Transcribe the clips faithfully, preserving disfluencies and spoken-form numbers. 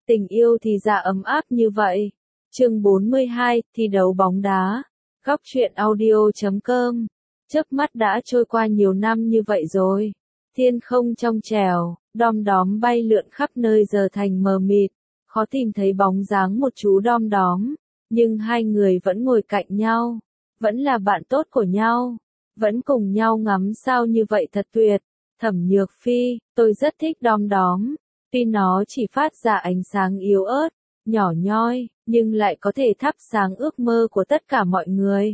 Tình yêu thì ra ấm áp như vậy. Chương bốn mươi hai, thi đấu bóng đá. Góc truyện audio chấm com. Chớp mắt đã trôi qua nhiều năm như vậy rồi. Thiên không trong trẻo, đom đóm bay lượn khắp nơi giờ thành mờ mịt, khó tìm thấy bóng dáng một chú đom đóm, nhưng hai người vẫn ngồi cạnh nhau, vẫn là bạn tốt của nhau, vẫn cùng nhau ngắm sao như vậy thật tuyệt. Thẩm Nhược Phi, tôi rất thích đom đóm, tuy nó chỉ phát ra ánh sáng yếu ớt, nhỏ nhoi, nhưng lại có thể thắp sáng ước mơ của tất cả mọi người.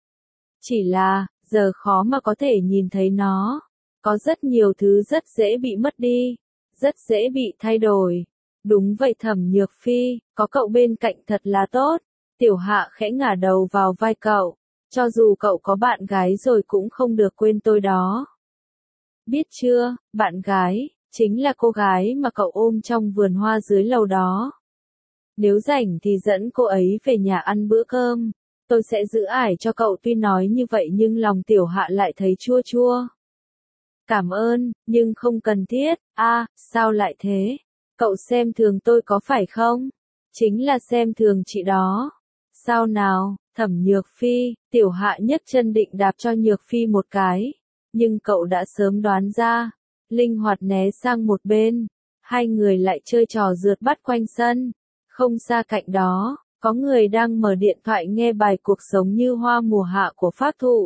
Chỉ là, giờ khó mà có thể nhìn thấy nó. Có rất nhiều thứ rất dễ bị mất đi, rất dễ bị thay đổi. Đúng vậy Thẩm Nhược Phi, có cậu bên cạnh thật là tốt. Tiểu Hạ khẽ ngả đầu vào vai cậu, cho dù cậu có bạn gái rồi cũng không được quên tôi đó. Biết chưa, bạn gái, chính là cô gái mà cậu ôm trong vườn hoa dưới lầu đó. Nếu rảnh thì dẫn cô ấy về nhà ăn bữa cơm, tôi sẽ giữ ải cho cậu. Tuy nói như vậy nhưng lòng Tiểu Hạ lại thấy chua chua. Cảm ơn, nhưng không cần thiết. A, à, sao lại thế? Cậu xem thường tôi có phải không? Chính là xem thường chị đó. Sao nào, Thẩm Nhược Phi? Tiểu Hạ nhấc chân định đạp cho Nhược Phi một cái, nhưng cậu đã sớm đoán ra, linh hoạt né sang một bên. Hai người lại chơi trò rượt bắt quanh sân. Không xa cạnh đó, có người đang mở điện thoại nghe bài Cuộc sống như hoa mùa hạ của Pháp Thụ.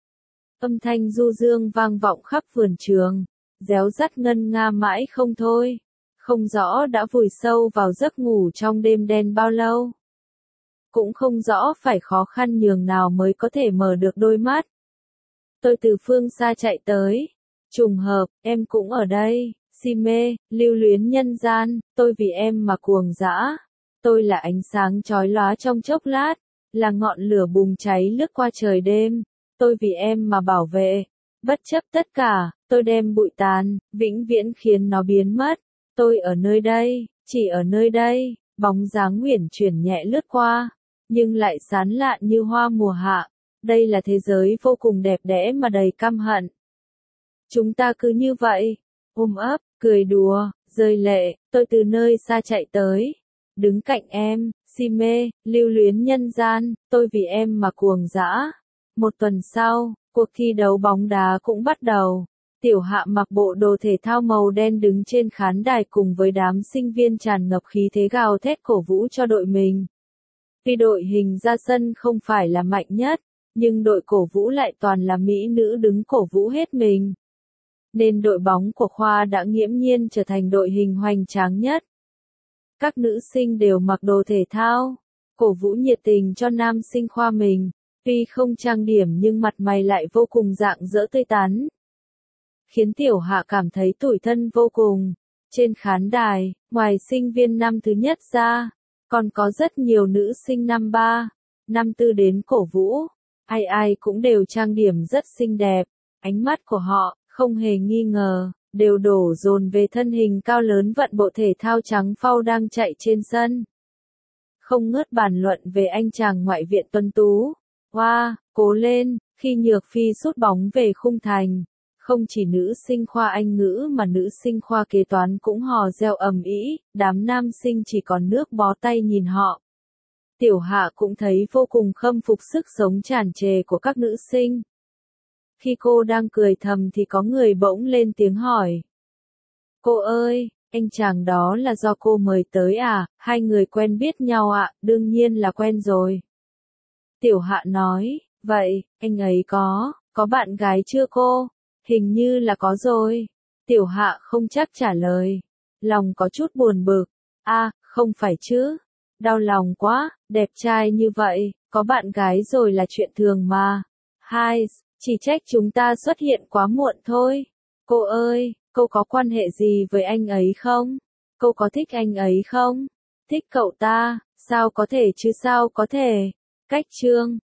Âm thanh du dương vang vọng khắp vườn trường, réo rắt ngân nga mãi không thôi. Không rõ đã vùi sâu vào giấc ngủ trong đêm đen bao lâu. Cũng không rõ phải khó khăn nhường nào mới có thể mở được đôi mắt. Tôi từ phương xa chạy tới. Trùng hợp, em cũng ở đây. Si mê, lưu luyến nhân gian, tôi vì em mà cuồng dã. Tôi là ánh sáng chói lóa trong chốc lát, là ngọn lửa bùng cháy lướt qua trời đêm. Tôi vì em mà bảo vệ, bất chấp tất cả, tôi đem bụi tàn, vĩnh viễn khiến nó biến mất. Tôi ở nơi đây, chỉ ở nơi đây, bóng dáng uyển chuyển nhẹ lướt qua, nhưng lại sán lạn như hoa mùa hạ. Đây là thế giới vô cùng đẹp đẽ mà đầy căm hận. Chúng ta cứ như vậy, ôm ấp, cười đùa, rơi lệ, tôi từ nơi xa chạy tới. Đứng cạnh em, si mê, lưu luyến nhân gian, tôi vì em mà cuồng dã. Một tuần sau, cuộc thi đấu bóng đá cũng bắt đầu. Tiểu Hạ mặc bộ đồ thể thao màu đen đứng trên khán đài cùng với đám sinh viên tràn ngập khí thế gào thét cổ vũ cho đội mình. Tuy đội hình ra sân không phải là mạnh nhất, nhưng đội cổ vũ lại toàn là mỹ nữ đứng cổ vũ hết mình. Nên đội bóng của khoa đã nghiễm nhiên trở thành đội hình hoành tráng nhất. Các nữ sinh đều mặc đồ thể thao, cổ vũ nhiệt tình cho nam sinh khoa mình. Tuy không trang điểm nhưng mặt mày lại vô cùng rạng rỡ tươi tắn, khiến Tiểu Hạ cảm thấy tủi thân vô cùng. Trên khán đài, ngoài sinh viên năm thứ nhất ra, còn có rất nhiều nữ sinh năm ba, năm tư đến cổ vũ. Ai ai cũng đều trang điểm rất xinh đẹp, ánh mắt của họ, không hề nghi ngờ, đều đổ dồn về thân hình cao lớn vận bộ thể thao trắng phau đang chạy trên sân. Không ngớt bàn luận về anh chàng ngoại viện tuấn tú. Wow, cố lên, khi Nhược Phi sút bóng về khung thành, không chỉ nữ sinh khoa Anh ngữ mà nữ sinh khoa kế toán cũng hò reo ầm ĩ, đám nam sinh chỉ còn nước bó tay nhìn họ. Tiểu Hạ cũng thấy vô cùng khâm phục sức sống tràn trề của các nữ sinh. Khi cô đang cười thầm thì có người bỗng lên tiếng hỏi. Cô ơi, anh chàng đó là do cô mời tới à, hai người quen biết nhau ạ? À? Đương nhiên là quen rồi. Tiểu Hạ nói, vậy, anh ấy có, có bạn gái chưa cô? Hình như là có rồi. Tiểu Hạ không chắc trả lời. Lòng có chút buồn bực. A, à, không phải chứ. Đau lòng quá, đẹp trai như vậy, có bạn gái rồi là chuyện thường mà. Hai, chỉ trách chúng ta xuất hiện quá muộn thôi. Cô ơi, cô có quan hệ gì với anh ấy không? Cô có thích anh ấy không? Thích cậu ta, sao có thể chứ sao có thể? Cách chương